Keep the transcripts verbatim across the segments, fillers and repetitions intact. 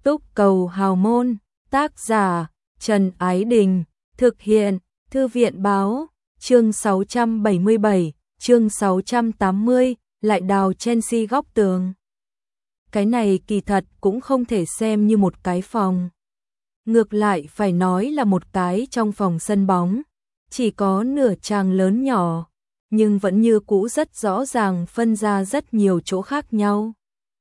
Túc Cầu Hào Môn, tác giả Trần Ái Đình, thực hiện Thư viện Báo, chương sáu trăm bảy mươi bảy, chương sáu trăm tám mươi, lại đào Chelsea góc tường. Cái này kỳ thật cũng không thể xem như một cái phòng. Ngược lại phải nói là một cái trong phòng sân bóng, chỉ có nửa tràng lớn nhỏ, nhưng vẫn như cũ rất rõ ràng phân ra rất nhiều chỗ khác nhau.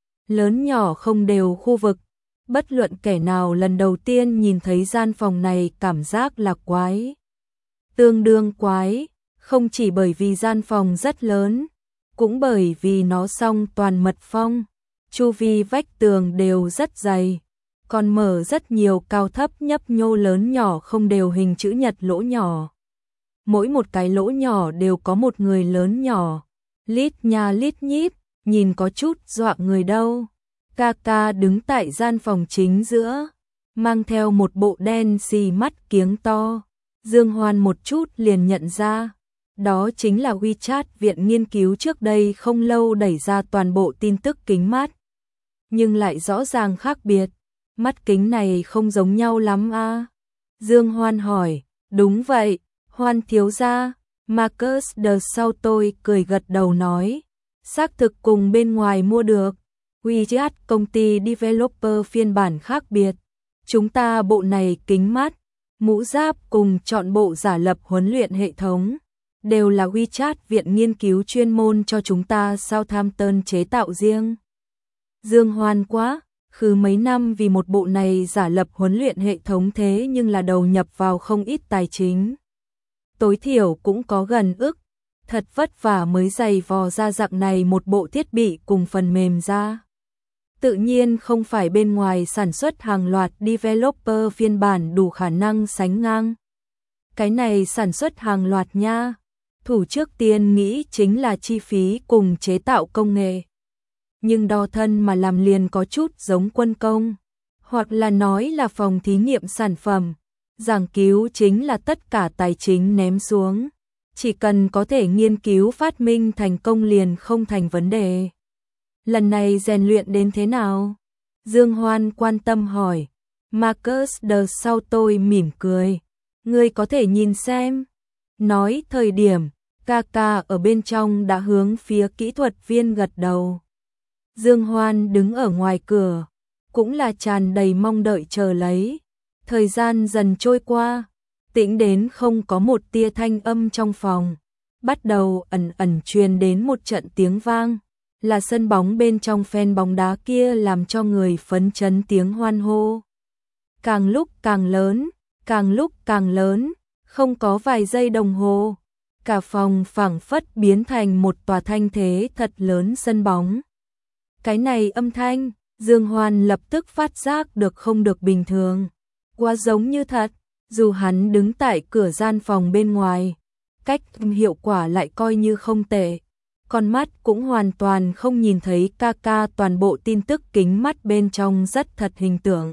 Lớn nhỏ không đều khu vực, bất luận kẻ nào lần đầu tiên nhìn thấy gian phòng này cảm giác là quái. Tương đương quái, không chỉ bởi vì gian phòng rất lớn, cũng bởi vì nó song toàn mật phong, chu vi vách tường đều rất dày, còn mở rất nhiều cao thấp nhấp nhô lớn nhỏ không đều hình chữ nhật lỗ nhỏ. Mỗi một cái lỗ nhỏ đều có một người lớn nhỏ, lít nha lít nhít, nhìn có chút dọa người đâu. Kaka đứng tại gian phòng chính giữa, mang theo một bộ đen xì mắt kiếng to. Dương Hoan một chút liền nhận ra, đó chính là WeChat viện nghiên cứu trước đây không lâu đẩy ra toàn bộ tin tức kính mắt. Nhưng lại rõ ràng khác biệt, mắt kính này không giống nhau lắm a. À? Dương Hoan hỏi, đúng vậy, Hoan thiếu gia. Marcus de sau tôi cười gật đầu nói, xác thực cùng bên ngoài mua được. WeChat công ty developer phiên bản khác biệt. Chúng ta bộ này kính mắt, mũ giáp cùng chọn bộ giả lập huấn luyện hệ thống, đều là WeChat viện nghiên cứu chuyên môn cho chúng ta Southampton chế tạo riêng. Dương Hoan quá, khứ mấy năm vì một bộ này giả lập huấn luyện hệ thống thế nhưng là đầu nhập vào không ít tài chính. Tối thiểu cũng có gần ức, thật vất vả mới dày vò ra dạng này một bộ thiết bị cùng phần mềm ra. Tự nhiên không phải bên ngoài sản xuất hàng loạt developer phiên bản đủ khả năng sánh ngang. Cái này sản xuất hàng loạt nha, thủ trước tiên nghĩ chính là chi phí cùng chế tạo công nghệ. Nhưng đo thân mà làm liền có chút giống quân công, hoặc là nói là phòng thí nghiệm sản phẩm. Giảng cứu chính là tất cả tài chính ném xuống, chỉ cần có thể nghiên cứu phát minh thành công liền không thành vấn đề. Lần này rèn luyện đến thế nào? Dương Hoan quan tâm hỏi. Marcus de sau tôi mỉm cười. Ngươi có thể nhìn xem. Nói thời điểm, Kaka ở bên trong đã hướng phía kỹ thuật viên gật đầu. Dương Hoan đứng ở ngoài cửa, cũng là tràn đầy mong đợi chờ lấy. Thời gian dần trôi qua, tĩnh đến không có một tia thanh âm trong phòng. Bắt đầu ẩn ẩn truyền đến một trận tiếng vang. Là sân bóng bên trong fan bóng đá kia làm cho người phấn chấn tiếng hoan hô. Càng lúc càng lớn, càng lúc càng lớn, không có vài giây đồng hồ. Cả phòng phảng phất biến thành một tòa thanh thế thật lớn sân bóng. Cái này âm thanh, Dương Hoan lập tức phát giác được không được bình thường. Quá giống như thật, dù hắn đứng tại cửa gian phòng bên ngoài, cách hiệu quả lại coi như không tệ. Con mắt cũng hoàn toàn không nhìn thấy Kaka toàn bộ tin tức kính mắt bên trong rất thật hình tượng.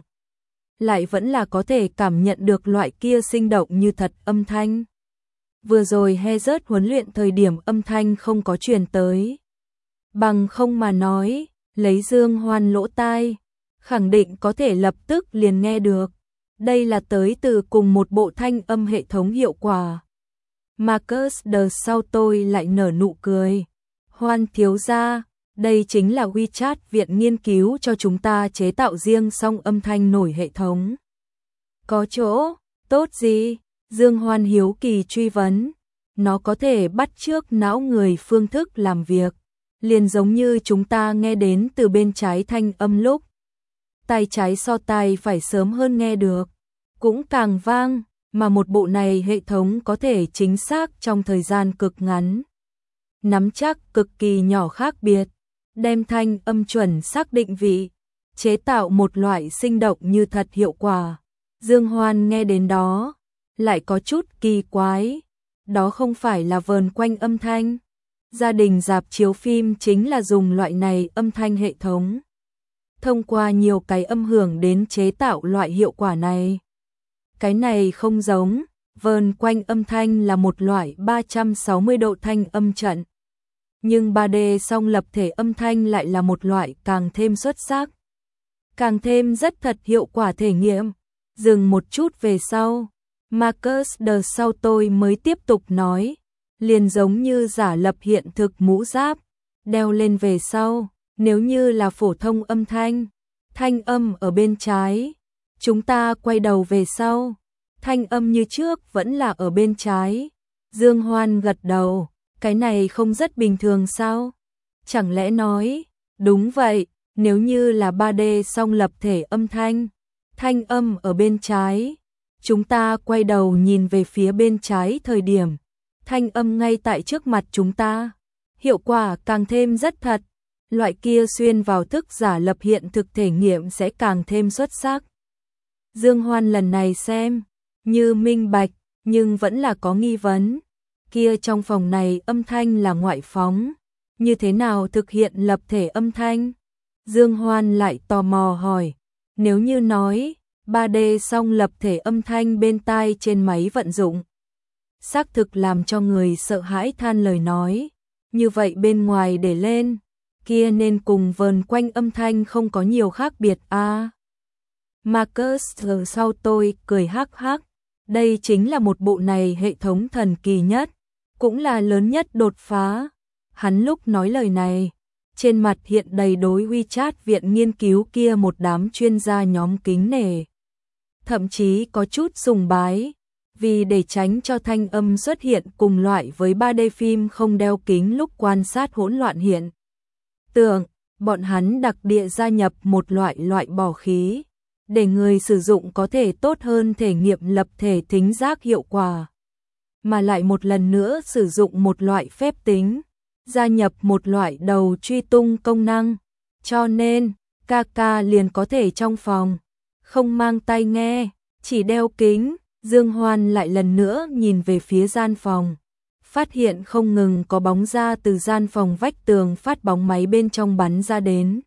Lại vẫn là có thể cảm nhận được loại kia sinh động như thật âm thanh. Vừa rồi Hezert huấn luyện thời điểm âm thanh không có truyền tới. Bằng không mà nói, lấy Dương Hoan lỗ tai, khẳng định có thể lập tức liền nghe được. Đây là tới từ cùng một bộ thanh âm hệ thống hiệu quả. Marcus de sau tôi lại nở nụ cười. Hoan thiếu gia, đây chính là WeChat viện nghiên cứu cho chúng ta chế tạo riêng song âm thanh nổi hệ thống. Có chỗ tốt gì? Dương Hoan hiếu kỳ truy vấn. Nó có thể bắt chước não người phương thức làm việc, liền giống như chúng ta nghe đến từ bên trái thanh âm lúc. Tai trái so tai phải sớm hơn nghe được, cũng càng vang, mà một bộ này hệ thống có thể chính xác trong thời gian cực ngắn. Nắm chắc cực kỳ nhỏ khác biệt, đem thanh âm chuẩn xác định vị, chế tạo một loại sinh động như thật hiệu quả. Dương Hoan nghe đến đó, lại có chút kỳ quái, đó không phải là vờn quanh âm thanh. Gia đình rạp chiếu phim chính là dùng loại này âm thanh hệ thống. Thông qua nhiều cái âm hưởng đến chế tạo loại hiệu quả này. Cái này không giống, vờn quanh âm thanh là một loại ba trăm sáu mươi độ thanh âm trận. Nhưng ba D song lập thể âm thanh lại là một loại càng thêm xuất sắc. càng thêm rất thật hiệu quả thể nghiệm. Dừng một chút về sau, Marcus de sau tôi mới tiếp tục nói, liền giống như giả lập hiện thực mũ giáp, đeo lên về sau, nếu như là phổ thông âm thanh, thanh âm ở bên trái, chúng ta quay đầu về sau, thanh âm như trước vẫn là ở bên trái. Dương Hoan gật đầu, cái này không rất bình thường sao? Chẳng lẽ nói, đúng vậy, nếu như là ba D song lập thể âm thanh, thanh âm ở bên trái, chúng ta quay đầu nhìn về phía bên trái thời điểm, thanh âm ngay tại trước mặt chúng ta, hiệu quả càng thêm rất thật, loại kia xuyên vào thức giả lập hiện thực thể nghiệm sẽ càng thêm xuất sắc. Dương Hoan lần này xem, như minh bạch, nhưng vẫn là có nghi vấn, kia trong phòng này âm thanh là ngoại phóng, như thế nào thực hiện lập thể âm thanh? Dương Hoan lại tò mò hỏi, nếu như nói, ba D song lập thể âm thanh bên tai trên máy vận dụng, xác thực làm cho người sợ hãi than lời nói, như vậy bên ngoài để lên, kia nên cùng vờn quanh âm thanh không có nhiều khác biệt a. À, Marcus sau tôi cười hắc hắc, đây chính là một bộ này hệ thống thần kỳ nhất, cũng là lớn nhất đột phá. Hắn lúc nói lời này, trên mặt hiện đầy đối WeChat viện nghiên cứu kia một đám chuyên gia nhóm kính nể. Thậm chí có chút sùng bái, vì để tránh cho thanh âm xuất hiện cùng loại với ba D phim không đeo kính lúc quan sát hỗn loạn hiện tượng, bọn hắn đặc địa gia nhập một loại loại bỏ khí, để người sử dụng có thể tốt hơn thể nghiệm lập thể thính giác hiệu quả, mà lại một lần nữa sử dụng một loại phép tính, gia nhập một loại đầu truy tung công năng, cho nên ca ca liền có thể trong phòng không mang tai nghe, chỉ đeo kính. Dương Hoan lại lần nữa nhìn về phía gian phòng, phát hiện không ngừng có bóng ra từ gian phòng vách tường phát bóng máy bên trong bắn ra đến.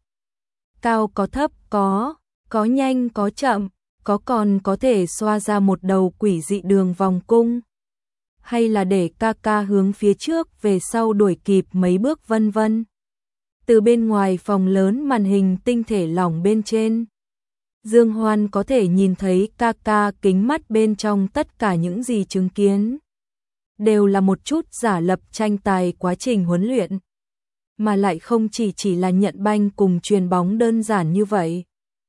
Cao có thấp có, có nhanh có chậm, có còn có thể xoa ra một đầu quỷ dị đường vòng cung. Hay là để ca ca hướng phía trước về sau đuổi kịp mấy bước vân vân. Từ bên ngoài phòng lớn màn hình tinh thể lỏng bên trên, Dương Hoan có thể nhìn thấy ca ca kính mắt bên trong tất cả những gì chứng kiến. Đều là một chút giả lập tranh tài quá trình huấn luyện. Mà lại không chỉ chỉ là nhận banh cùng truyền bóng đơn giản như vậy.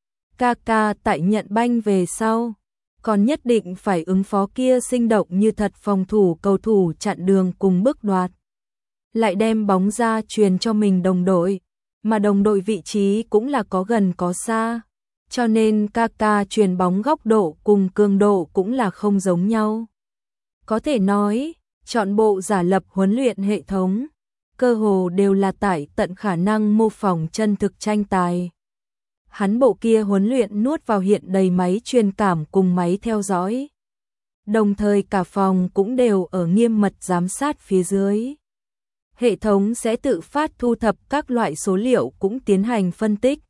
Ca ca tại nhận banh về sau, còn nhất định phải ứng phó kia sinh động như thật phòng thủ cầu thủ chặn đường cùng bước đoạt. Lại đem bóng ra truyền cho mình đồng đội, mà đồng đội vị trí cũng là có gần có xa. Cho nên ca ca truyền bóng góc độ cùng cường độ cũng là không giống nhau. Có thể nói, chọn bộ giả lập huấn luyện hệ thống, cơ hồ đều là tải tận khả năng mô phỏng chân thực tranh tài. Hắn bộ kia huấn luyện nuốt vào hiện đầy máy truyền cảm cùng máy theo dõi. Đồng thời cả phòng cũng đều ở nghiêm mật giám sát phía dưới. Hệ thống sẽ tự phát thu thập các loại số liệu cũng tiến hành phân tích.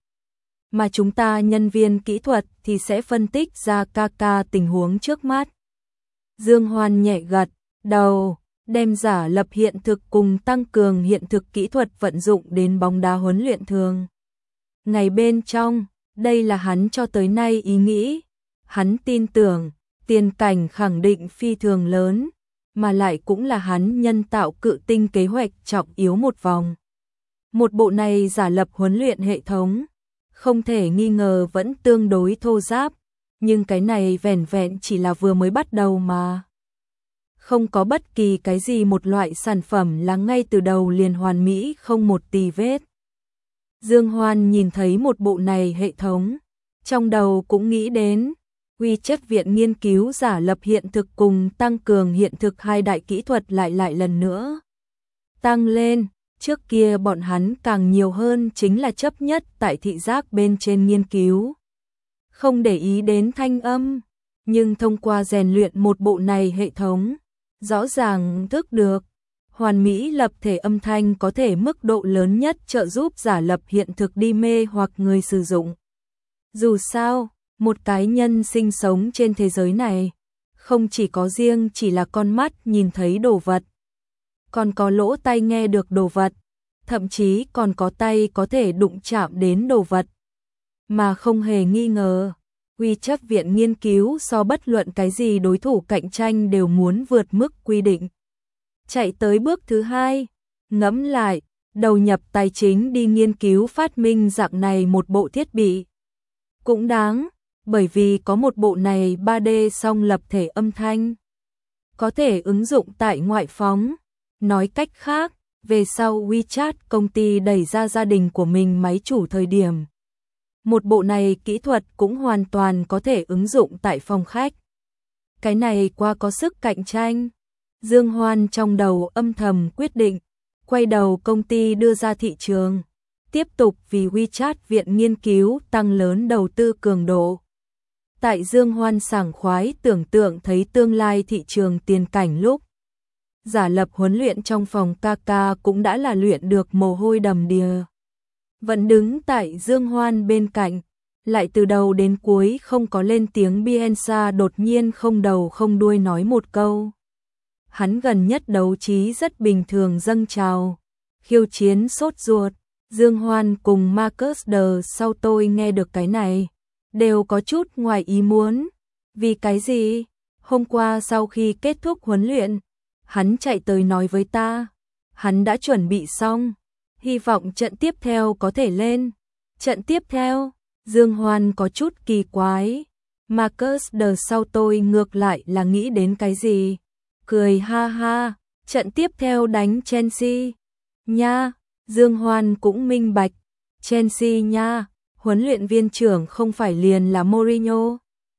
Mà chúng ta nhân viên kỹ thuật thì sẽ phân tích ra ca ca tình huống trước mắt. Dương Hoan nhẹ gật đầu, đem giả lập hiện thực cùng tăng cường hiện thực kỹ thuật vận dụng đến bóng đá huấn luyện thường. Ngày bên trong, đây là hắn cho tới nay ý nghĩ. Hắn tin tưởng, tiền cảnh khẳng định phi thường lớn, mà lại cũng là hắn nhân tạo cự tinh kế hoạch trọng yếu một vòng. Một bộ này giả lập huấn luyện hệ thống, không thể nghi ngờ vẫn tương đối thô ráp, nhưng cái này vẻn vẹn chỉ là vừa mới bắt đầu mà. Không có bất kỳ cái gì một loại sản phẩm là ngay từ đầu liền hoàn mỹ không một tì vết. Dương Hoan nhìn thấy một bộ này hệ thống, trong đầu cũng nghĩ đến quy chất viện nghiên cứu giả lập hiện thực cùng tăng cường hiện thực hai đại kỹ thuật lại lại lần nữa tăng lên. Trước kia bọn hắn càng nhiều hơn chính là chấp nhất tại thị giác bên trên nghiên cứu, không để ý đến thanh âm, nhưng thông qua rèn luyện một bộ này hệ thống, rõ ràng thức được hoàn mỹ lập thể âm thanh có thể mức độ lớn nhất trợ giúp giả lập hiện thực đi mê hoặc người sử dụng. Dù sao, một cái nhân sinh sống trên thế giới này, không chỉ có riêng chỉ là con mắt nhìn thấy đồ vật, còn có lỗ tai nghe được đồ vật, thậm chí còn có tay có thể đụng chạm đến đồ vật. mà không hề nghi ngờ. Quy chất viện nghiên cứu so bất luận cái gì đối thủ cạnh tranh đều muốn vượt mức quy định. Chạy tới bước thứ hai, ngẫm lại, đầu nhập tài chính đi nghiên cứu phát minh dạng này một bộ thiết bị. Cũng đáng, bởi vì có một bộ này ba D song lập thể âm thanh. Có thể ứng dụng tại ngoại phóng. Nói cách khác, về sau WeChat công ty đẩy ra gia đình của mình máy chủ thời điểm. Một bộ này kỹ thuật cũng hoàn toàn có thể ứng dụng tại phòng khách. Cái này quá có sức cạnh tranh. Dương Hoan trong đầu âm thầm quyết định, quay đầu công ty đưa ra thị trường. Tiếp tục vì WeChat viện nghiên cứu tăng lớn đầu tư cường độ. Tại Dương Hoan sảng khoái tưởng tượng thấy tương lai thị trường tiền cảnh lúc. Giả lập huấn luyện trong phòng ca ca cũng đã là luyện được mồ hôi đầm đìa. Vẫn đứng tại Dương Hoan bên cạnh, lại từ đầu đến cuối không có lên tiếng. Bielsa đột nhiên không đầu không đuôi nói một câu. Hắn gần nhất đấu trí rất bình thường dâng trào, khiêu chiến sốt ruột. Dương Hoan cùng Marcus de sau tôi nghe được cái này, đều có chút ngoài ý muốn. Vì cái gì? Hôm qua sau khi kết thúc huấn luyện, hắn chạy tới nói với ta, hắn đã chuẩn bị xong, hy vọng trận tiếp theo có thể lên. Trận tiếp theo? Dương Hoan có chút kỳ quái. Marcus de sau tôi ngược lại là nghĩ đến cái gì? Cười ha ha, trận tiếp theo đánh Chelsea. Nha, Dương Hoan cũng minh bạch. Chelsea nha, huấn luyện viên trưởng không phải liền là Mourinho.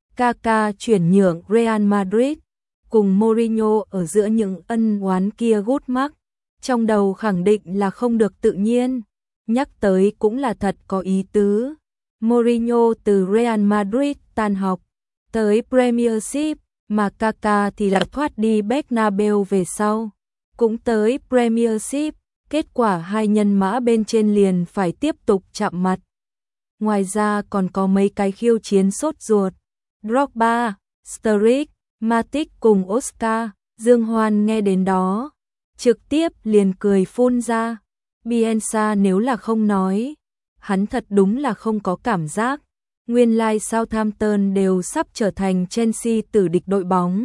Kaka chuyển nhượng Real Madrid, cùng Mourinho ở giữa những ân oán kia gút mắc. Trong đầu khẳng định là không được tự nhiên. Nhắc tới cũng là thật có ý tứ. Mourinho từ Real Madrid tan học, tới Premiership, mà Kaka thì lại thoát đi Bernabeu về sau. Cũng tới Premiership, kết quả hai nhân mã bên trên liền phải tiếp tục chạm mặt. Ngoài ra còn có mấy cái khiêu chiến sốt ruột. Drogba, Sturridge, Matic cùng Oscar. Dương Hoan nghe đến đó, trực tiếp liền cười phun ra. Bielsa nếu là không nói, hắn thật đúng là không có cảm giác. Nguyên lai like Southampton đều sắp trở thành Chelsea tử địch đội bóng.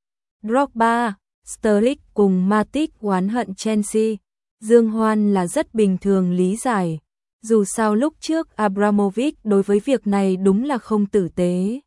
Drogba, Sturridge cùng Matic oán hận Chelsea. Dương Hoan là rất bình thường lý giải. Dù sao lúc trước Abramovich đối với việc này đúng là không tử tế.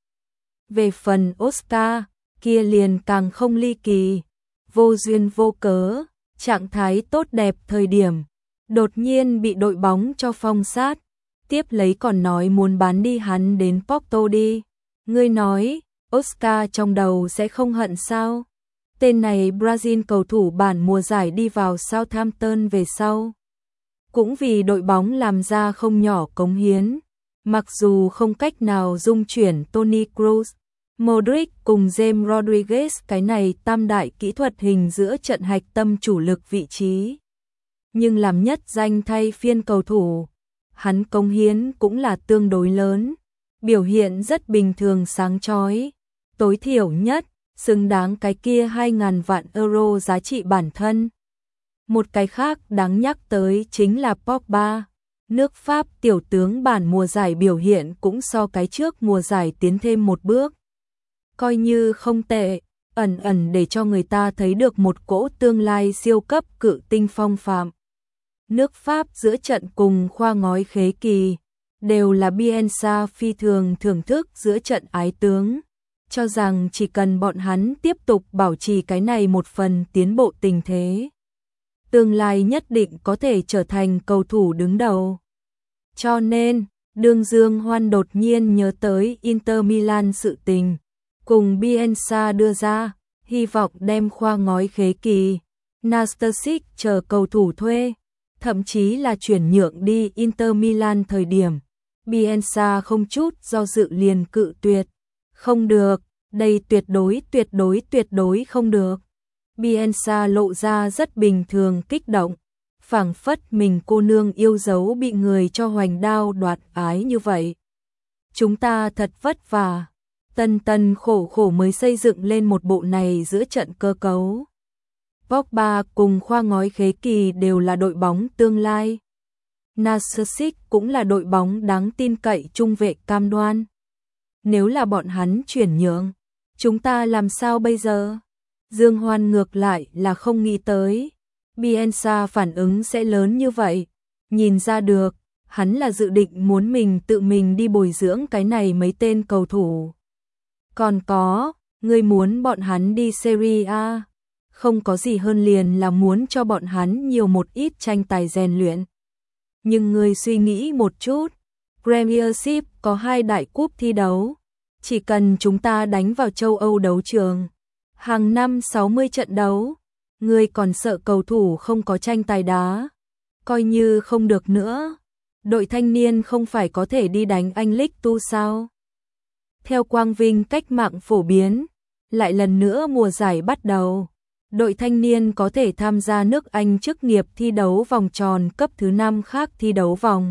Về phần Oscar, kia liền càng không ly kỳ. Vô duyên vô cớ, trạng thái tốt đẹp thời điểm, đột nhiên bị đội bóng cho phong sát. Tiếp lấy còn nói muốn bán đi hắn đến Porto đi. Ngươi nói, Oscar trong đầu sẽ không hận sao? Tên này Brazil cầu thủ bản mùa giải đi vào Southampton về sau. Cũng vì đội bóng làm ra không nhỏ cống hiến. Mặc dù không cách nào dung chuyển Toni Kroos, Modric cùng James Rodriguez cái này tam đại kỹ thuật hình giữa trận hạch tâm chủ lực vị trí. Nhưng làm nhất danh thay phiên cầu thủ, hắn cống hiến cũng là tương đối lớn. Biểu hiện rất bình thường sáng chói. Tối thiểu nhất, xứng đáng cái kia hai ngàn vạn euro giá trị bản thân. Một cái khác đáng nhắc tới chính là Pogba. Nước Pháp tiểu tướng bản mùa giải biểu hiện cũng so cái trước mùa giải tiến thêm một bước. Coi như không tệ, ẩn ẩn để cho người ta thấy được một cỗ tương lai siêu cấp cự tinh phong phạm. Nước Pháp giữa trận cùng khoa ngói khế kỳ, đều là Bielsa phi thường thưởng thức giữa trận ái tướng. Cho rằng chỉ cần bọn hắn tiếp tục bảo trì cái này một phần tiến bộ tình thế, tương lai nhất định có thể trở thành cầu thủ đứng đầu. Cho nên, đương Dương Hoan đột nhiên nhớ tới Inter Milan sự tình, cùng Bielsa đưa ra, hy vọng đem khoa ngói khế kỳ, Nastasic chờ cầu thủ thuê, thậm chí là chuyển nhượng đi Inter Milan thời điểm. Bielsa không chút do dự liền cự tuyệt. Không được, đây tuyệt đối tuyệt đối tuyệt đối không được. Bielsa lộ ra rất bình thường kích động, phảng phất mình cô nương yêu dấu bị người cho hoành đao đoạt ái như vậy. Chúng ta thật vất vả, tân tân khổ khổ mới xây dựng lên một bộ này giữa trận cơ cấu. Pogba cùng khoa ngói khế kỳ đều là đội bóng tương lai. Narcissic cũng là đội bóng đáng tin cậy trung vệ cam đoan. Nếu là bọn hắn chuyển nhượng, chúng ta làm sao bây giờ? Dương Hoan ngược lại là không nghĩ tới Bielsa phản ứng sẽ lớn như vậy. Nhìn ra được, hắn là dự định muốn mình tự mình đi bồi dưỡng cái này mấy tên cầu thủ. Còn có, ngươi muốn bọn hắn đi Serie A, không có gì hơn liền là muốn cho bọn hắn nhiều một ít tranh tài rèn luyện. Nhưng ngươi suy nghĩ một chút, Premiership có hai đại cúp thi đấu, chỉ cần chúng ta đánh vào châu Âu đấu trường, hàng năm sáu mươi trận đấu, ngươi còn sợ cầu thủ không có tranh tài đá, coi như không được nữa. Đội thanh niên không phải có thể đi đánh Anh League tu sao? Theo quang vinh cách mạng phổ biến, lại lần nữa mùa giải bắt đầu. Đội thanh niên có thể tham gia nước Anh chức nghiệp thi đấu vòng tròn cấp thứ năm khác thi đấu vòng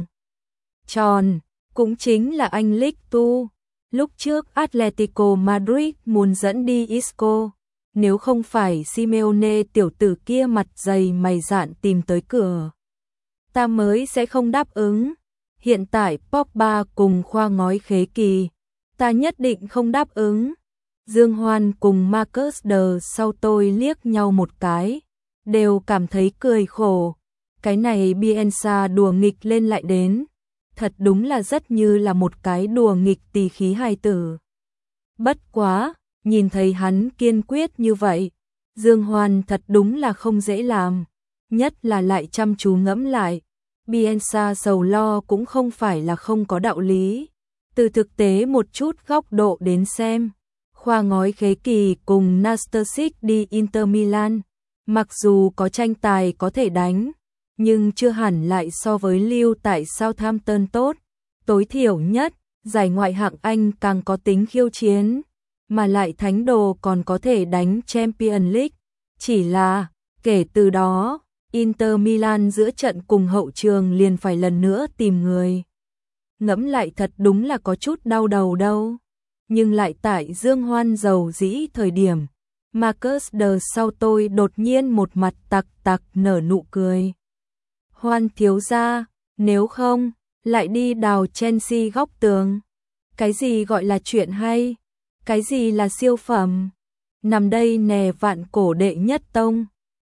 tròn, cũng chính là Anh League hai. Lúc trước Atletico Madrid muốn dẫn đi Isco, nếu không phải Simeone tiểu tử kia mặt dày mày dạn tìm tới cửa, ta mới sẽ không đáp ứng. Hiện tại Pogba cùng khoa ngói khế kỳ, ta nhất định không đáp ứng. Dương Hoan cùng Marcus de sau tôi liếc nhau một cái, đều cảm thấy cười khổ. Cái này Bielsa đùa nghịch lên lại đến, thật đúng là rất như là một cái đùa nghịch tỳ khí hài tử. Bất quá, nhìn thấy hắn kiên quyết như vậy, Dương Hoan thật đúng là không dễ làm, nhất là lại chăm chú ngẫm lại. Bielsa sầu lo cũng không phải là không có đạo lý. Từ thực tế một chút góc độ đến xem, khoa ngói khế kỳ cùng Narcissic đi Inter Milan, mặc dù có tranh tài có thể đánh, nhưng chưa hẳn lại so với lưu tại Southampton tốt. Tối thiểu nhất, giải ngoại hạng Anh càng có tính khiêu chiến, mà lại thánh đồ còn có thể đánh Champions League. Chỉ là, kể từ đó, Inter Milan giữa trận cùng hậu trường liền phải lần nữa tìm người. Ngẫm lại thật đúng là có chút đau đầu đâu. Nhưng lại tại Dương Hoan giàu dĩ thời điểm, Marcus de sau tôi đột nhiên một mặt tặc tặc nở nụ cười. Hoan thiếu gia, nếu không, lại đi đào Chelsea góc tường. Cái gì gọi là chuyện hay? Cái gì là siêu phẩm? Nằm đây nè vạn cổ đệ nhất tông.